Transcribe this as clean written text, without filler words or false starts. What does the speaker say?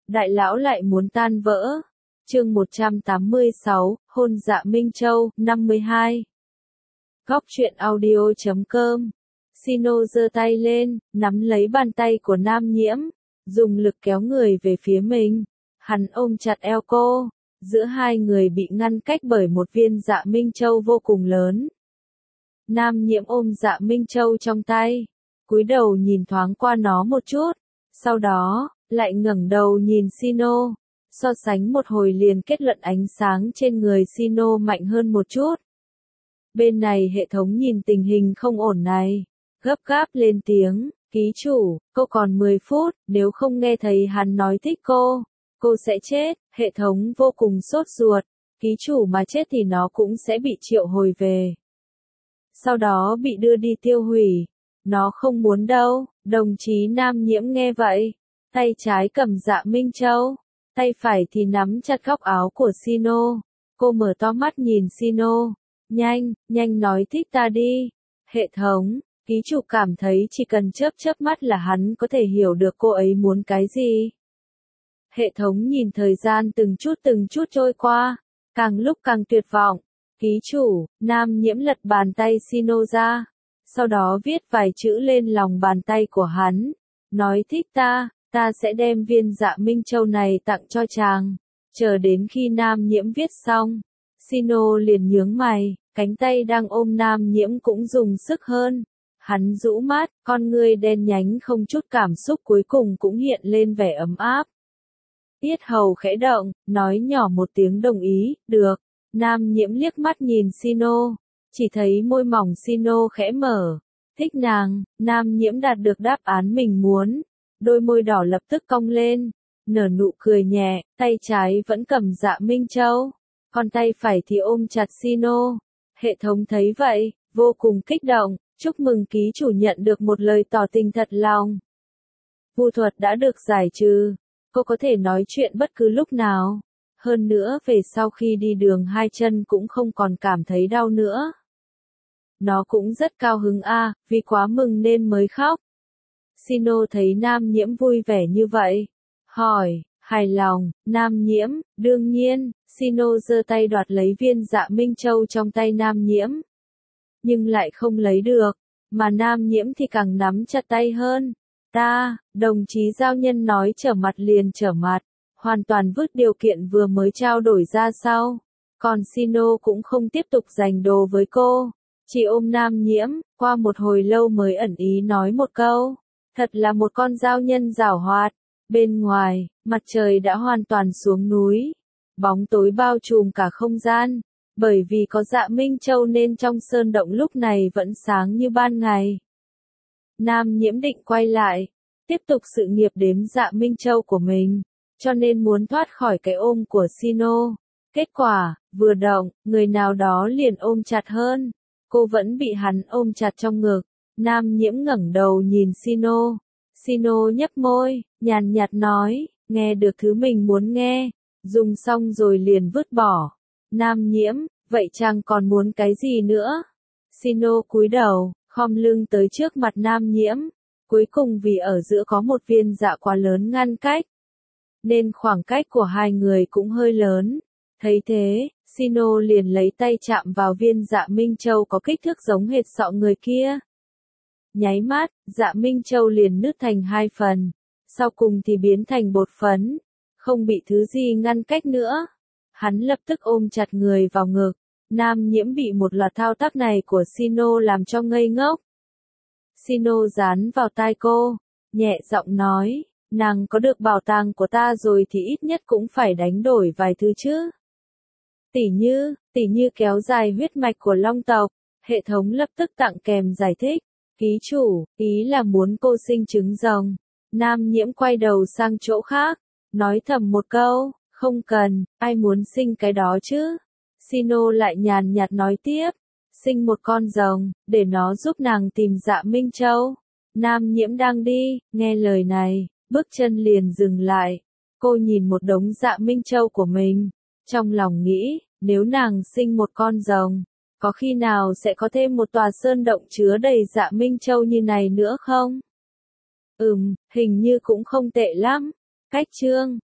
Đại lão lại muốn tan vỡ. Chương 186, hôn Dạ Minh Châu, 52. Góc truyện audio.com. Sino giơ tay lên, nắm lấy bàn tay của Nam Nhiễm, dùng lực kéo người về phía mình. Hắn ôm chặt eo cô, giữa hai người bị ngăn cách bởi một viên Dạ Minh Châu vô cùng lớn. Nam Nhiễm ôm Dạ Minh Châu trong tay, cúi đầu nhìn thoáng qua nó một chút, sau đó lại ngẩng đầu nhìn Sino, so sánh một hồi liền kết luận ánh sáng trên người Sino mạnh hơn một chút. Bên này hệ thống nhìn tình hình không ổn này, gấp gáp lên tiếng, ký chủ, cô còn 10 phút, nếu không nghe thấy hắn nói thích cô sẽ chết. Hệ thống vô cùng sốt ruột, ký chủ mà chết thì nó cũng sẽ bị triệu hồi về. Sau đó bị đưa đi tiêu hủy. Nó không muốn đâu. Đồng chí Nam Nhiễm nghe vậy, tay trái cầm Dạ Minh Châu, tay phải thì nắm chặt góc áo của Sino. Cô mở to mắt nhìn Sino, nhanh nói thích ta đi. Hệ thống, ký chủ cảm thấy chỉ cần chớp mắt là hắn có thể hiểu được cô ấy muốn cái gì. Hệ thống nhìn thời gian từng chút trôi qua, càng lúc càng tuyệt vọng. Ký chủ, Nam Nhiễm lật bàn tay Sino ra, sau đó viết vài chữ lên lòng bàn tay của hắn, nói thích ta sẽ đem viên Dạ Minh Châu này tặng cho chàng. Chờ đến khi Nam Nhiễm viết xong, Sino liền nhướng mày, cánh tay đang ôm Nam Nhiễm cũng dùng sức hơn. Hắn rũ mắt, con ngươi đen nhánh không chút cảm xúc cuối cùng cũng hiện lên vẻ ấm áp. Yết hầu khẽ động, nói nhỏ một tiếng đồng ý, được. Nam Nhiễm liếc mắt nhìn Sino, chỉ thấy môi mỏng Sino khẽ mở. Thích nàng. Nam Nhiễm đạt được đáp án mình muốn, đôi môi đỏ lập tức cong lên, nở nụ cười nhẹ, tay trái vẫn cầm Dạ Minh Châu, còn tay phải thì ôm chặt Sino. Hệ thống thấy vậy, vô cùng kích động, chúc mừng ký chủ nhận được một lời tỏ tình thật lòng. Vu thuật đã được giải trừ, cô có thể nói chuyện bất cứ lúc nào. Hơn nữa về sau khi đi đường hai chân cũng không còn cảm thấy đau nữa. Nó cũng rất cao hứng vì quá mừng nên mới khóc. Sino thấy Nam Nhiễm vui vẻ như vậy, hỏi, hài lòng. Nam Nhiễm, đương nhiên. Sino giơ tay đoạt lấy viên Dạ Minh Châu trong tay Nam Nhiễm, nhưng lại không lấy được, mà Nam Nhiễm thì càng nắm chặt tay hơn. Đồng chí giao nhân nói trở mặt liền trở mặt, hoàn toàn vứt điều kiện vừa mới trao đổi ra sau. Còn Sino cũng không tiếp tục giành đồ với cô, chỉ ôm Nam Nhiễm, qua một hồi lâu mới ẩn ý nói một câu, thật là một con giao nhân giảo hoạt. Bên ngoài, mặt trời đã hoàn toàn xuống núi, bóng tối bao trùm cả không gian. Bởi vì có Dạ Minh Châu nên trong sơn động lúc này vẫn sáng như ban ngày. Nam Nhiễm định quay lại, tiếp tục sự nghiệp đếm Dạ Minh Châu của mình, cho nên muốn thoát khỏi cái ôm của Sino. Kết quả, vừa động, người nào đó liền ôm chặt hơn. Cô vẫn bị hắn ôm chặt trong ngực. Nam Nhiễm ngẩng đầu nhìn Sino. Sino nhếch môi, nhàn nhạt nói, nghe được thứ mình muốn nghe, dùng xong rồi liền vứt bỏ. Nam Nhiễm, vậy chàng còn muốn cái gì nữa? Sino cúi đầu, khom lưng tới trước mặt Nam Nhiễm. Cuối cùng vì ở giữa có một viên dạ quá lớn ngăn cách, nên khoảng cách của hai người cũng hơi lớn. Thấy thế, Sino liền lấy tay chạm vào viên Dạ Minh Châu có kích thước giống hệt sọ người kia. Nháy mắt, Dạ Minh Châu liền nứt thành hai phần, sau cùng thì biến thành bột phấn, không bị thứ gì ngăn cách nữa. Hắn lập tức ôm chặt người vào ngực. Nam Nhiễm bị một loạt thao tác này của Sino làm cho ngây ngốc. Sino dán vào tai cô, nhẹ giọng nói, nàng có được bảo tàng của ta rồi thì ít nhất cũng phải đánh đổi vài thứ chứ. Tỉ như kéo dài huyết mạch của Long tộc. Hệ thống lập tức tặng kèm giải thích, ký chủ, ý là muốn cô sinh trứng rồng. Nam Nhiễm quay đầu sang chỗ khác, nói thầm một câu, không cần, ai muốn sinh cái đó chứ. Sino lại nhàn nhạt nói tiếp, sinh một con rồng, để nó giúp nàng tìm Dạ Minh Châu. Nam Nhiễm đang đi, nghe lời này, bước chân liền dừng lại. Cô nhìn một đống Dạ Minh Châu của mình, trong lòng nghĩ, nếu nàng sinh một con rồng, có khi nào sẽ có thêm một tòa sơn động chứa đầy Dạ Minh Châu như này nữa không? Hình như cũng không tệ lắm. Cách chương